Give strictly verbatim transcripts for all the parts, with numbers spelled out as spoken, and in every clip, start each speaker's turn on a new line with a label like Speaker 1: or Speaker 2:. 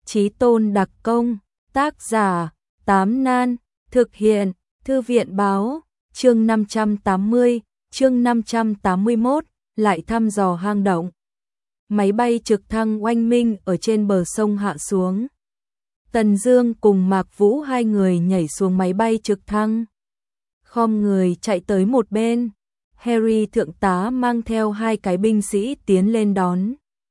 Speaker 1: Chí tôn đặc công, tác giả, Tám Nan, thực hiện, Thư viện báo, chương năm trăm tám mươi, chương năm trăm tám mươi mốt, lại thăm dò hang động. Máy bay trực thăng oanh minh ở trên bờ sông hạ xuống. Tần Dương cùng Mạc Vũ hai người nhảy xuống máy bay trực thăng. Khom người chạy tới một bên. Harry thượng tá mang theo hai cái binh sĩ tiến lên đón.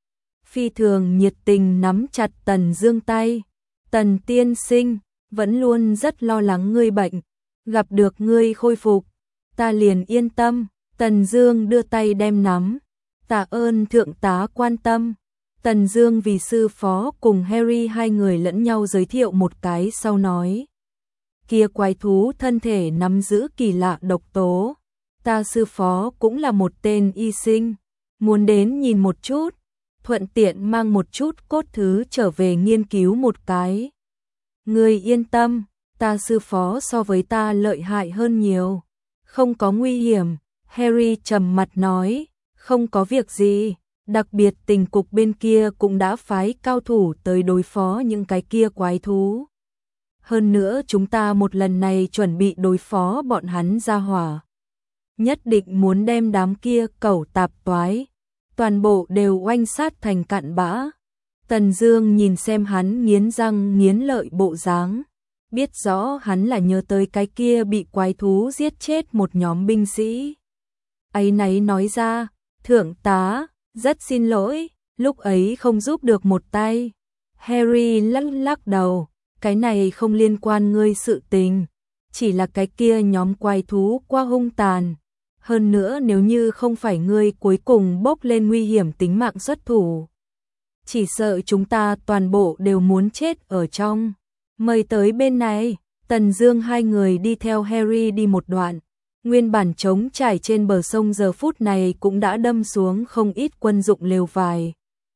Speaker 1: Phi thường nhiệt tình nắm chặt Tần Dương tay. Tần tiên sinh, vẫn luôn rất lo lắng ngươi bệnh. Gặp được ngươi khôi phục, ta liền yên tâm. Tần Dương đưa tay đem nắm. Tạ ơn thượng tá quan tâm. Tần Dương vì sư phó cùng Harry hai người lẫn nhau giới thiệu một cái sau nói. Kia quái thú thân thể nắm giữ kỳ lạ độc tố. Ta sư phó cũng là một tên y sinh. Muốn đến nhìn một chút. Thuận tiện mang một chút cốt thứ trở về nghiên cứu một cái. Ngươi yên tâm, ta sư phó so với ta lợi hại hơn nhiều. Không có nguy hiểm, Harry trầm mặt nói, không có việc gì, đặc biệt tình cục bên kia cũng đã phái cao thủ tới đối phó những cái kia quái thú. Hơn nữa chúng ta một lần này chuẩn bị đối phó bọn hắn ra hỏa. Nhất định muốn đem đám kia cẩu tạp toái, toàn bộ đều oanh sát thành cặn bã. Tần Dương nhìn xem hắn nghiến răng nghiến lợi bộ dáng, biết rõ hắn là nhớ tới cái kia bị quái thú giết chết một nhóm binh sĩ. Ấy nấy nói ra, thượng tá, rất xin lỗi, lúc ấy không giúp được một tay. Harry lắc lắc đầu, cái này không liên quan ngươi sự tình, chỉ là cái kia nhóm quái thú quá hung tàn. Hơn nữa nếu như không phải ngươi cuối cùng bốc lên nguy hiểm tính mạng xuất thủ, chỉ sợ chúng ta toàn bộ đều muốn chết ở trong. Mời tới bên này. Tần Dương hai người đi theo Harry đi một đoạn. Nguyên bản trống trải trên bờ sông giờ phút này cũng đã đâm xuống không ít quân dụng lều vải.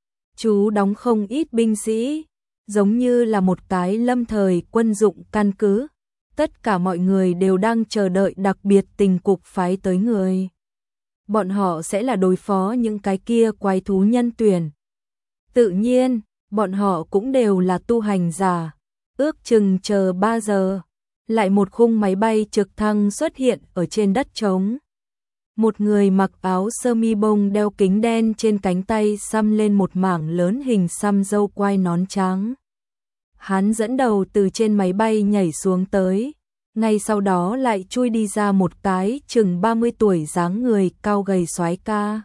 Speaker 1: Chú đóng không ít binh sĩ, giống như là một cái lâm thời quân dụng căn cứ. Tất cả mọi người đều đang chờ đợi đặc biệt tình cục phái tới người. Bọn họ sẽ là đối phó những cái kia quái thú nhân tuyển. Tự nhiên, bọn họ cũng đều là tu hành giả. Ước chừng chờ ba giờ, lại một khung máy bay trực thăng xuất hiện ở trên đất trống. Một người mặc áo sơ mi bông đeo kính đen trên cánh tay xăm lên một mảng lớn hình xăm râu quai nón trắng. Hắn dẫn đầu từ trên máy bay nhảy xuống tới, ngay sau đó lại chui đi ra một cái chừng ba mươi tuổi dáng người cao gầy soái ca.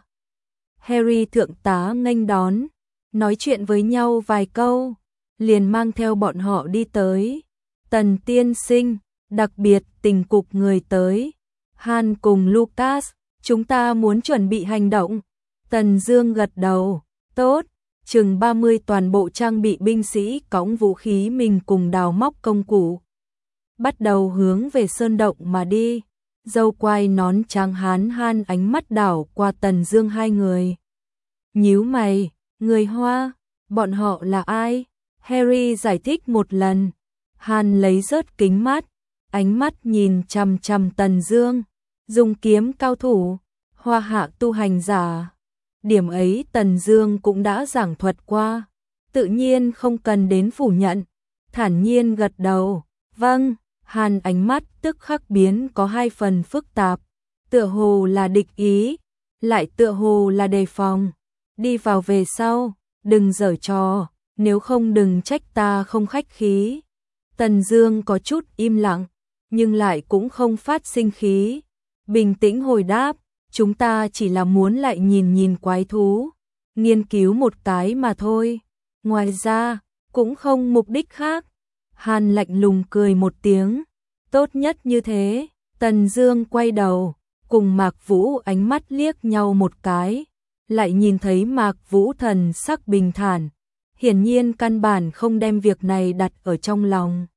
Speaker 1: Harry thượng tá nghênh đón, nói chuyện với nhau vài câu, liền mang theo bọn họ đi tới. Tần tiên sinh, đặc biệt tình cục người tới. Han cùng Lucas, chúng ta muốn chuẩn bị hành động. Tần Dương gật đầu, tốt. Chừng ba mươi toàn bộ trang bị binh sĩ cõng vũ khí mình cùng đào móc công cụ, bắt đầu hướng về sơn động mà đi. Dâu quai nón trắng hán Han ánh mắt đảo qua Tần Dương hai người. Nhíu mày, người Hoa, bọn họ là ai? Harry giải thích một lần. Han lấy rớt kính mắt, ánh mắt nhìn chằm chằm Tần Dương, dùng kiếm cao thủ, Hoa hạ tu hành giả. Điểm ấy Tần Dương cũng đã giảng thuật qua, tự nhiên không cần đến phủ nhận, thản nhiên gật đầu. Vâng. Han ánh mắt tức khắc biến có hai phần phức tạp, tựa hồ là địch ý, lại tựa hồ là đề phòng. Đi vào về sau, đừng giở trò, nếu không đừng trách ta không khách khí. Tần Dương có chút im lặng, nhưng lại cũng không phát sinh khí, bình tĩnh hồi đáp, chúng ta chỉ là muốn lại nhìn nhìn quái thú, nghiên cứu một cái mà thôi, ngoài ra cũng không mục đích khác. Han lạnh lùng cười một tiếng, tốt nhất như thế. Tần Dương quay đầu, cùng Mạc Vũ ánh mắt liếc nhau một cái, lại nhìn thấy Mạc Vũ thần sắc bình thản, hiển nhiên căn bản không đem việc này đặt ở trong lòng.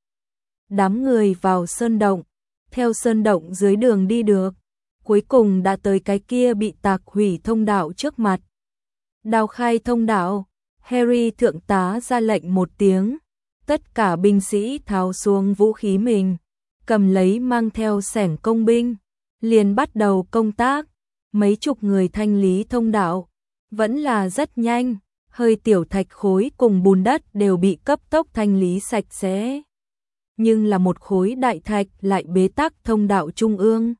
Speaker 1: Đám người vào sơn động, theo sơn động dưới đường đi được, cuối cùng đã tới cái kia bị tạc hủy thông đạo trước mặt. Đào khai thông đạo, Harry thượng tá ra lệnh một tiếng. Tất cả binh sĩ tháo xuống vũ khí mình, cầm lấy mang theo xẻng công binh, liền bắt đầu công tác. Mấy chục người thanh lý thông đạo, vẫn là rất nhanh, hơi tiểu thạch khối cùng bùn đất đều bị cấp tốc thanh lý sạch sẽ. Nhưng là một khối đại thạch lại bế tắc thông đạo trung ương.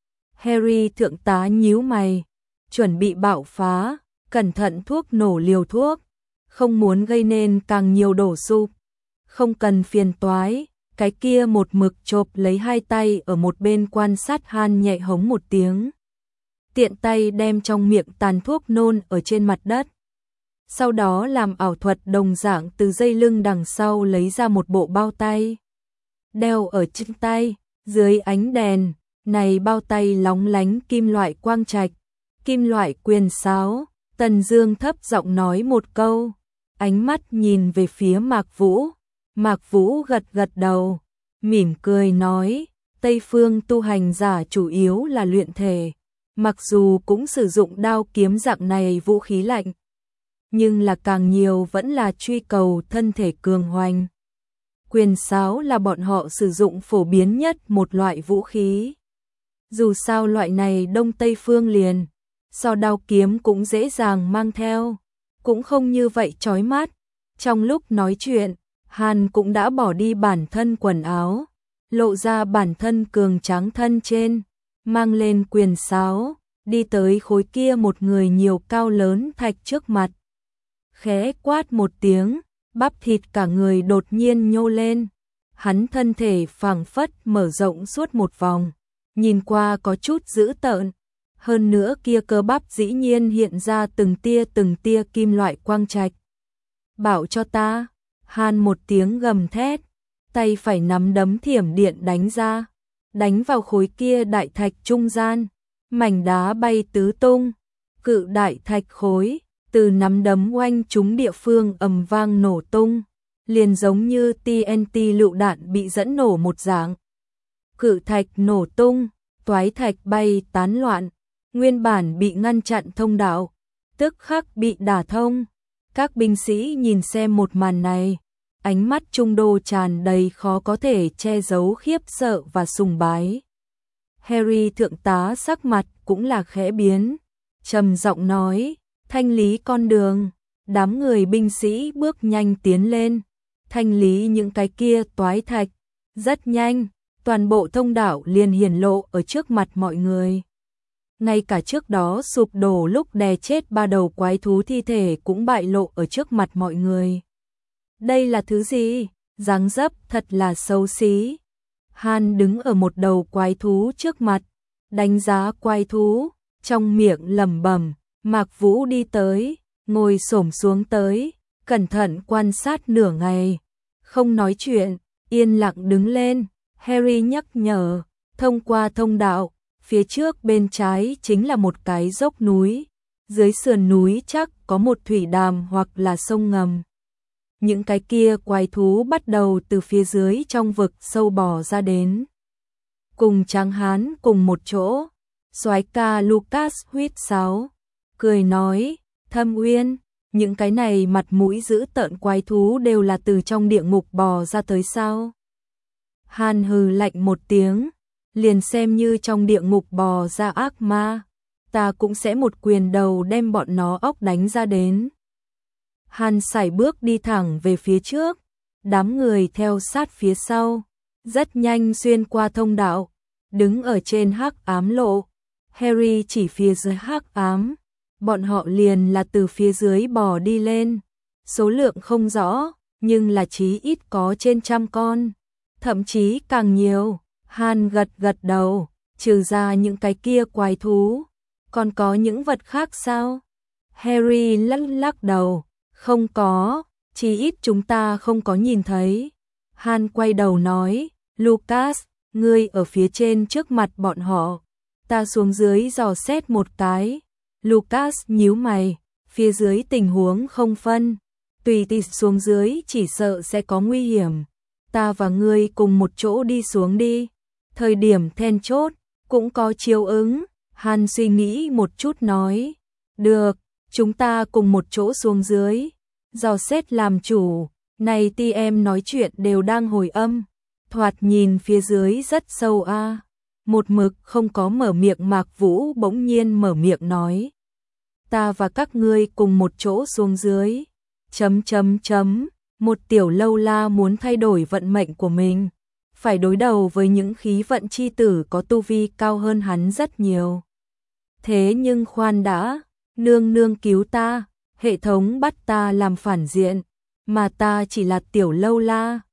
Speaker 1: Harry thượng tá nhíu mày, chuẩn bị bạo phá, cẩn thận thuốc nổ liều thuốc, không muốn gây nên càng nhiều đổ sụp. Không cần phiền toái, cái kia một mực chộp lấy hai tay ở một bên quan sát Han nhẹ hống một tiếng. Tiện tay đem trong miệng tàn thuốc nôn ở trên mặt đất. Sau đó làm ảo thuật đồng dạng từ dây lưng đằng sau lấy ra một bộ bao tay. Đeo ở chân tay, dưới ánh đèn, này bao tay lóng lánh kim loại quang trạch, kim loại quyền sáo. Tần Dương thấp giọng nói một câu, ánh mắt nhìn về phía Mạc Vũ. Mạc Vũ gật gật đầu, mỉm cười nói, Tây phương tu hành giả chủ yếu là luyện thể, mặc dù cũng sử dụng đao kiếm dạng này vũ khí lạnh, nhưng là càng nhiều vẫn là truy cầu thân thể cường hoành. Quyền sáo là bọn họ sử dụng phổ biến nhất một loại vũ khí. Dù sao loại này Đông Tây phương liền, so đao kiếm cũng dễ dàng mang theo, cũng không như vậy chói mắt. Trong lúc nói chuyện, Han cũng đã bỏ đi bản thân quần áo, lộ ra bản thân cường tráng thân trên, mang lên quyền sáo, đi tới khối kia một người nhiều cao lớn thạch trước mặt. Khẽ quát một tiếng, bắp thịt cả người đột nhiên nhô lên. Hắn thân thể phảng phất mở rộng suốt một vòng, nhìn qua có chút dữ tợn. Hơn nữa kia cơ bắp dĩ nhiên hiện ra từng tia từng tia kim loại quang trạch. Bảo cho ta, Han một tiếng gầm thét, tay phải nắm đấm thiểm điện đánh ra, đánh vào khối kia đại thạch trung gian, mảnh đá bay tứ tung, cự đại thạch khối, từ nắm đấm oanh trúng địa phương ầm vang nổ tung, liền giống như T N T lựu đạn bị dẫn nổ một dạng. Cự thạch nổ tung, toái thạch bay tán loạn, nguyên bản bị ngăn chặn thông đạo, tức khắc bị đả thông. Các binh sĩ nhìn xem một màn này, ánh mắt trung đô tràn đầy khó có thể che giấu khiếp sợ và sùng bái. Harry thượng tá sắc mặt cũng là khẽ biến, trầm giọng nói, thanh lý con đường. Đám người binh sĩ bước nhanh tiến lên, thanh lý những cái kia toái thạch. Rất nhanh, toàn bộ thông đạo liền hiển lộ ở trước mặt mọi người. Ngay cả trước đó sụp đổ lúc đè chết ba đầu quái thú thi thể cũng bại lộ ở trước mặt mọi người. Đây là thứ gì? Dáng dấp thật là xấu xí. Han đứng ở một đầu quái thú trước mặt, đánh giá quái thú, trong miệng lẩm bẩm. Mạc Vũ đi tới, ngồi xổm xuống tới, cẩn thận quan sát nửa ngày, không nói chuyện, yên lặng đứng lên. Harry nhắc nhở, thông qua thông đạo, phía trước bên trái chính là một cái dốc núi, dưới sườn núi chắc có một thủy đàm hoặc là sông ngầm. Những cái kia quái thú bắt đầu từ phía dưới trong vực sâu bò ra đến. Cùng Tráng Hán cùng một chỗ, soái ca Lucas huýt sáo, cười nói, Thâm Uyên, những cái này mặt mũi dữ tợn quái thú đều là từ trong địa ngục bò ra tới sao? Han hừ lạnh một tiếng, liền xem như trong địa ngục bò ra ác ma, ta cũng sẽ một quyền đầu đem bọn nó óc đánh ra đến. Han sải bước đi thẳng về phía trước, đám người theo sát phía sau, rất nhanh xuyên qua thông đạo, đứng ở trên hắc ám lộ. Harry chỉ phía dưới hắc ám, bọn họ liền là từ phía dưới bò đi lên, số lượng không rõ, nhưng là chí ít có trên trăm con, thậm chí càng nhiều. Han gật gật đầu, trừ ra những cái kia quái thú, còn có những vật khác sao? Harry lắc lắc đầu, không có, chí ít chúng ta không có nhìn thấy. Han quay đầu nói, Lucas, ngươi ở phía trên trước mặt bọn họ, ta xuống dưới dò xét một cái. Lucas nhíu mày, phía dưới tình huống không phân, tùy tiện xuống dưới chỉ sợ sẽ có nguy hiểm. Ta và ngươi cùng một chỗ đi xuống đi. Thời điểm then chốt, cũng có chiếu ứng. Han suy nghĩ một chút nói, được, chúng ta cùng một chỗ xuống dưới. Dò xét làm chủ, này ti em nói chuyện đều đang hồi âm, thoạt nhìn phía dưới rất sâu a. À. Một mực không có mở miệng Mạc Vũ bỗng nhiên mở miệng nói, ta và các ngươi cùng một chỗ xuống dưới. Chấm chấm chấm, một tiểu lâu la muốn thay đổi vận mệnh của mình, phải đối đầu với những khí vận chi tử có tu vi cao hơn hắn rất nhiều. Thế nhưng khoan đã, nương nương cứu ta, hệ thống bắt ta làm phản diện, mà ta chỉ là tiểu lâu la,